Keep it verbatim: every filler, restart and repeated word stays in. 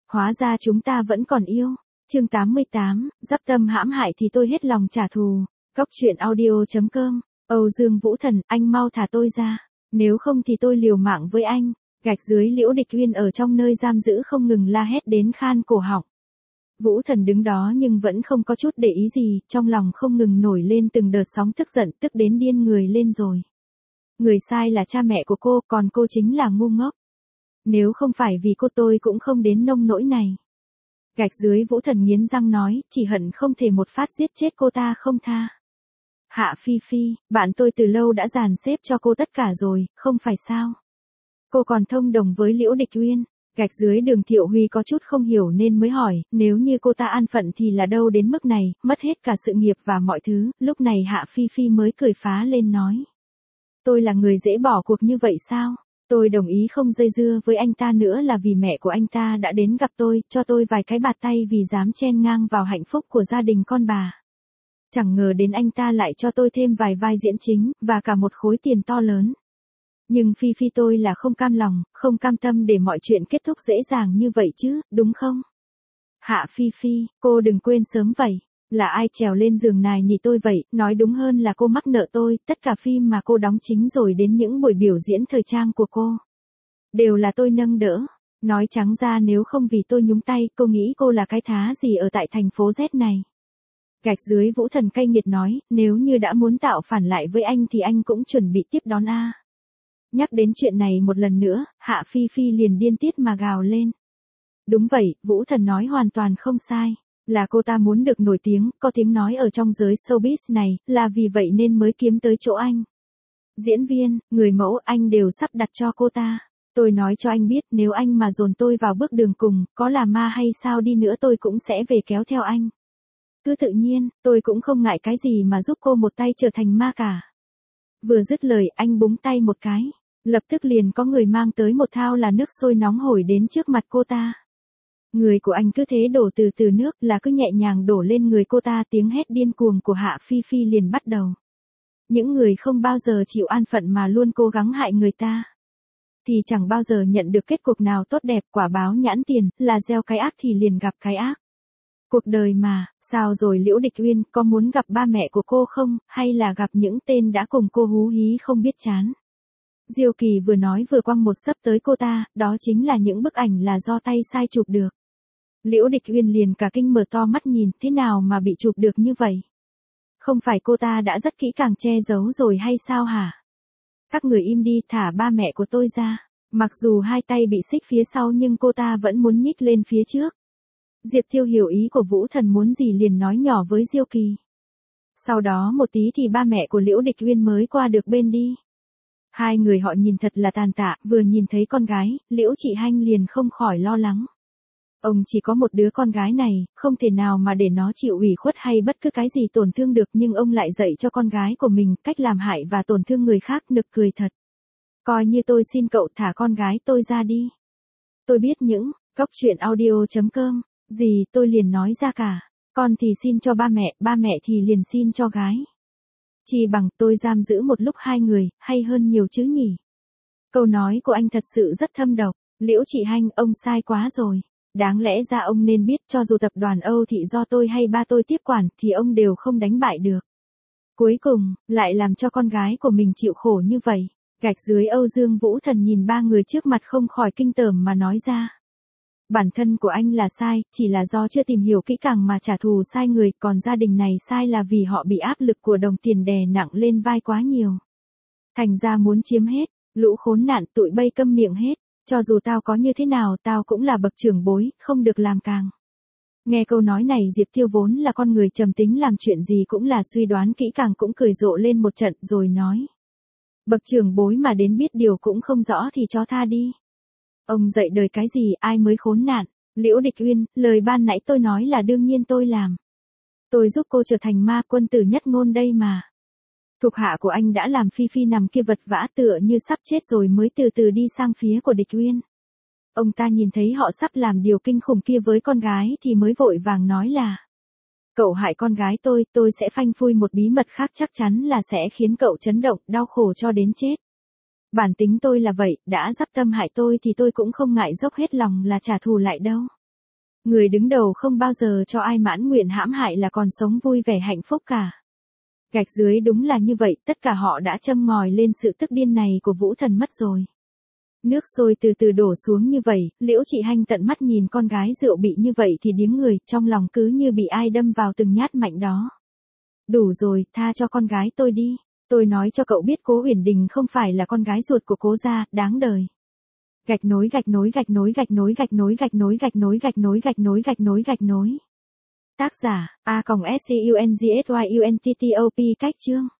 Hóa ra chúng ta vẫn còn yêu. Chương tám mươi tám, dắp tâm hãm hại thì tôi hết lòng trả thù. Cóc truyện audio chấm com. Âu Dương Vũ Thần, anh mau thả tôi ra. Nếu không thì tôi liều mạng với anh. Gạch dưới Liễu Địch Uyên ở trong nơi giam giữ không ngừng la hét đến khan cổ họng. Vũ Thần đứng đó nhưng vẫn không có chút để ý gì, trong lòng không ngừng nổi lên từng đợt sóng tức giận, tức đến điên người lên rồi. Người sai là cha mẹ của cô, còn cô chính là ngu ngốc. Nếu không phải vì cô tôi cũng không đến nông nỗi này. Gạch dưới Vũ Thần nghiến răng nói, chỉ hận không thể một phát giết chết cô ta không tha. Hạ Phi Phi, bạn tôi từ lâu đã dàn xếp cho cô tất cả rồi, không phải sao? Cô còn thông đồng với Liễu Địch Uyên. Gạch dưới Đường Thiệu Huy có chút không hiểu nên mới hỏi, nếu như cô ta an phận thì là đâu đến mức này, mất hết cả sự nghiệp và mọi thứ. Lúc này Hạ Phi Phi mới cười phá lên nói. Tôi là người dễ bỏ cuộc như vậy sao? Tôi đồng ý không dây dưa với anh ta nữa là vì mẹ của anh ta đã đến gặp tôi, cho tôi vài cái bạt tay vì dám chen ngang vào hạnh phúc của gia đình con bà. Chẳng ngờ đến anh ta lại cho tôi thêm vài vai diễn chính, và cả một khối tiền to lớn. Nhưng Phi Phi tôi là không cam lòng, không cam tâm để mọi chuyện kết thúc dễ dàng như vậy chứ, đúng không? Hạ Phi Phi, cô đừng quên sớm vậy. Là ai trèo lên giường nài nỉ tôi vậy, nói đúng hơn là cô mắc nợ tôi, tất cả phim mà cô đóng chính rồi đến những buổi biểu diễn thời trang của cô. Đều là tôi nâng đỡ. Nói trắng ra nếu không vì tôi nhúng tay, cô nghĩ cô là cái thá gì ở tại thành phố Z này. Gạch dưới Vũ Thần cay nghiệt nói, nếu như đã muốn tạo phản lại với anh thì anh cũng chuẩn bị tiếp đón a. Nhắc đến chuyện này một lần nữa, Hạ Phi Phi liền điên tiết mà gào lên. Đúng vậy, Vũ Thần nói hoàn toàn không sai. Là cô ta muốn được nổi tiếng, có tiếng nói ở trong giới showbiz này, là vì vậy nên mới kiếm tới chỗ anh. Diễn viên, người mẫu, anh đều sắp đặt cho cô ta. Tôi nói cho anh biết, nếu anh mà dồn tôi vào bước đường cùng, có là ma hay sao đi nữa tôi cũng sẽ về kéo theo anh. Cứ tự nhiên, tôi cũng không ngại cái gì mà giúp cô một tay trở thành ma cả. Vừa dứt lời, anh búng tay một cái. Lập tức liền có người mang tới một thao là nước sôi nóng hổi đến trước mặt cô ta. Người của anh cứ thế đổ từ từ nước là cứ nhẹ nhàng đổ lên người cô ta, tiếng hét điên cuồng của Hạ Phi Phi liền bắt đầu. Những người không bao giờ chịu an phận mà luôn cố gắng hại người ta. Thì chẳng bao giờ nhận được kết cục nào tốt đẹp, quả báo nhãn tiền, là gieo cái ác thì liền gặp cái ác. Cuộc đời mà, sao rồi Liễu Địch Uyên, có muốn gặp ba mẹ của cô không, hay là gặp những tên đã cùng cô hú hí không biết chán? Diêu Kỳ vừa nói vừa quăng một sấp tới cô ta, đó chính là những bức ảnh là do tay sai chụp được. Liễu Địch Uyên liền cả kinh mở to mắt nhìn, thế nào mà bị chụp được như vậy? Không phải cô ta đã rất kỹ càng che giấu rồi hay sao hả? Các người im đi, thả ba mẹ của tôi ra. Mặc dù hai tay bị xích phía sau nhưng cô ta vẫn muốn nhích lên phía trước. Diệp Thiêu hiểu ý của Vũ Thần muốn gì liền nói nhỏ với Diêu Kỳ. Sau đó một tí thì ba mẹ của Liễu Địch Uyên mới qua được bên đi. Hai người họ nhìn thật là tàn tạ, vừa nhìn thấy con gái, Liễu Chị Hanh liền không khỏi lo lắng. Ông chỉ có một đứa con gái này, không thể nào mà để nó chịu ủy khuất hay bất cứ cái gì tổn thương được, nhưng ông lại dạy cho con gái của mình cách làm hại và tổn thương người khác, nực cười thật. Coi như tôi xin cậu thả con gái tôi ra đi. Tôi biết những, cóc truyện audio chấm com, gì tôi liền nói ra cả. Con thì xin cho ba mẹ, ba mẹ thì liền xin cho gái. Chỉ bằng tôi giam giữ một lúc hai người, hay hơn nhiều chứ nhỉ. Câu nói của anh thật sự rất thâm độc. Liễu Chị Hanh, ông sai quá rồi. Đáng lẽ ra ông nên biết cho dù tập đoàn Âu Thị do tôi hay ba tôi tiếp quản thì ông đều không đánh bại được. Cuối cùng, lại làm cho con gái của mình chịu khổ như vậy. Gạch dưới Âu Dương Vũ Thần nhìn ba người trước mặt không khỏi kinh tởm mà nói ra. Bản thân của anh là sai, chỉ là do chưa tìm hiểu kỹ càng mà trả thù sai người, còn gia đình này sai là vì họ bị áp lực của đồng tiền đè nặng lên vai quá nhiều. Thành ra muốn chiếm hết, lũ khốn nạn tụi bay câm miệng hết, cho dù tao có như thế nào tao cũng là bậc trưởng bối, không được làm càng. Nghe câu nói này Diệp Thiêu vốn là con người trầm tính làm chuyện gì cũng là suy đoán kỹ càng cũng cười rộ lên một trận rồi nói. Bậc trưởng bối mà đến biết điều cũng không rõ thì cho tha đi. Ông dạy đời cái gì ai mới khốn nạn. Liễu Địch Uyên, lời ban nãy tôi nói là đương nhiên tôi làm. Tôi giúp cô trở thành ma quân tử nhất ngôn đây mà. Thuộc hạ của anh đã làm Phi Phi nằm kia vật vã tựa như sắp chết rồi mới từ từ đi sang phía của Địch Uyên. Ông ta nhìn thấy họ sắp làm điều kinh khủng kia với con gái thì mới vội vàng nói là. Cậu hại con gái tôi, tôi sẽ phanh phui một bí mật khác chắc chắn là sẽ khiến cậu chấn động, đau khổ cho đến chết. Bản tính tôi là vậy, đã dắp tâm hại tôi thì tôi cũng không ngại dốc hết lòng là trả thù lại đâu. Người đứng đầu không bao giờ cho ai mãn nguyện hãm hại là còn sống vui vẻ hạnh phúc cả. Gạch dưới đúng là như vậy, tất cả họ đã châm ngòi lên sự tức điên này của Vũ Thần mất rồi. Nước sôi từ từ đổ xuống như vậy, Liễu Trị Hanh tận mắt nhìn con gái rượu bị như vậy thì điếng người, trong lòng cứ như bị ai đâm vào từng nhát mạnh đó. Đủ rồi, tha cho con gái tôi đi. Tôi nói cho cậu biết Cố Uyển Đình không phải là con gái ruột của Cố gia, đáng đời. Gạch nối gạch nối gạch nối gạch nối gạch nối gạch nối gạch nối gạch nối gạch nối gạch nối gạch nối. Tác giả: A S C U N G S Y U N T T O P. Cách chương.